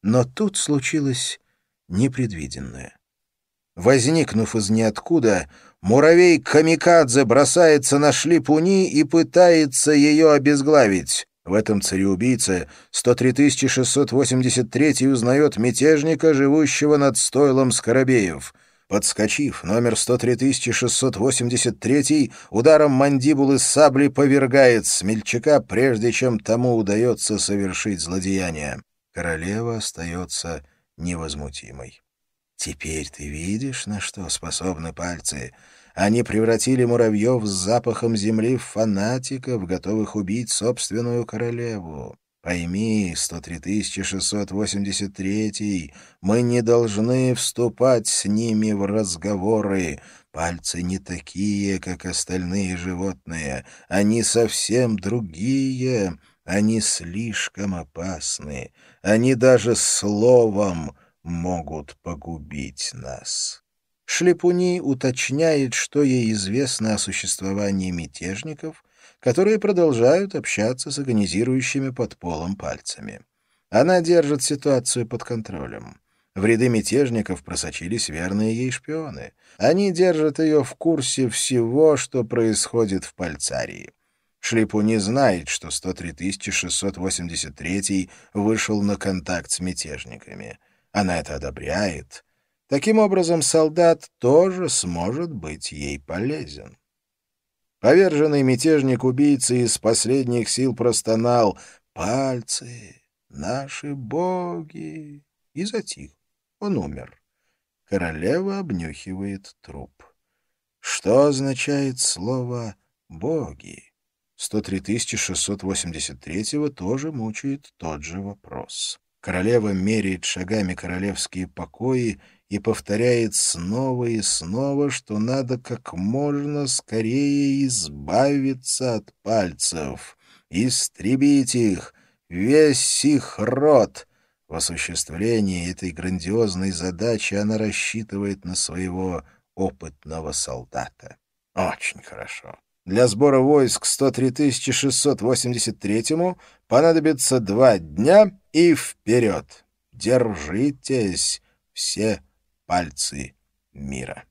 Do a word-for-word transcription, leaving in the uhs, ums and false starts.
Но тут случилось непредвиденное. Возникнув из ниоткуда, муравей-камикадзе бросается на Шлипуни и пытается ее обезглавить. В этом цареубийце сто три тысячи шестьсот восемьдесят третий узнает мятежника, живущего над стойлом Скоробеев. Подскочив, номер сто три тысячи шестьсот восемьдесят третий ударом мандибулы сабли повергает смельчака, прежде чем тому удается совершить злодеяние. Королева остается невозмутимой. Теперь ты видишь, на что способны пальцы. Они превратили муравьев с запахом земли в фанатиков, готовых убить собственную королеву. Пойми, сто три тысячи шестьсот восемьдесят третий, мы не должны вступать с ними в разговоры. Пальцы не такие, как остальные животные. Они совсем другие. Они слишком опасны. Они даже словом могут погубить нас. Шлипуни уточняет, что ей известно о существовании мятежников, которые продолжают общаться с агонизирующими под полом пальцами. Она держит ситуацию под контролем. В ряды мятежников просочились верные ей шпионы. Они держат ее в курсе всего, что происходит в Пальцарии. Шлипуни знает, что сто три тысячи шестьсот восемьдесят третий вышел на контакт с мятежниками. Она это одобряет. Таким образом, солдат тоже сможет быть ей полезен. Поверженный мятежник-убийца из последних сил простонал «Пальцы! Наши боги!» и затих. Он умер. Королева обнюхивает труп. Что означает слово «боги»? сто три тысячи шестьсот восемьдесят третьего тоже мучает тот же вопрос. Королева меряет шагами королевские покои и повторяет снова и снова, что надо как можно скорее избавиться от пальцев, истребить их, весь их род. В осуществлении этой грандиозной задачи она рассчитывает на своего опытного солдата. Очень хорошо. Для сбора войск сто три тысячи шестьсот восемьдесят третьему понадобится два дня и вперед. Держитесь, все пальцы мира.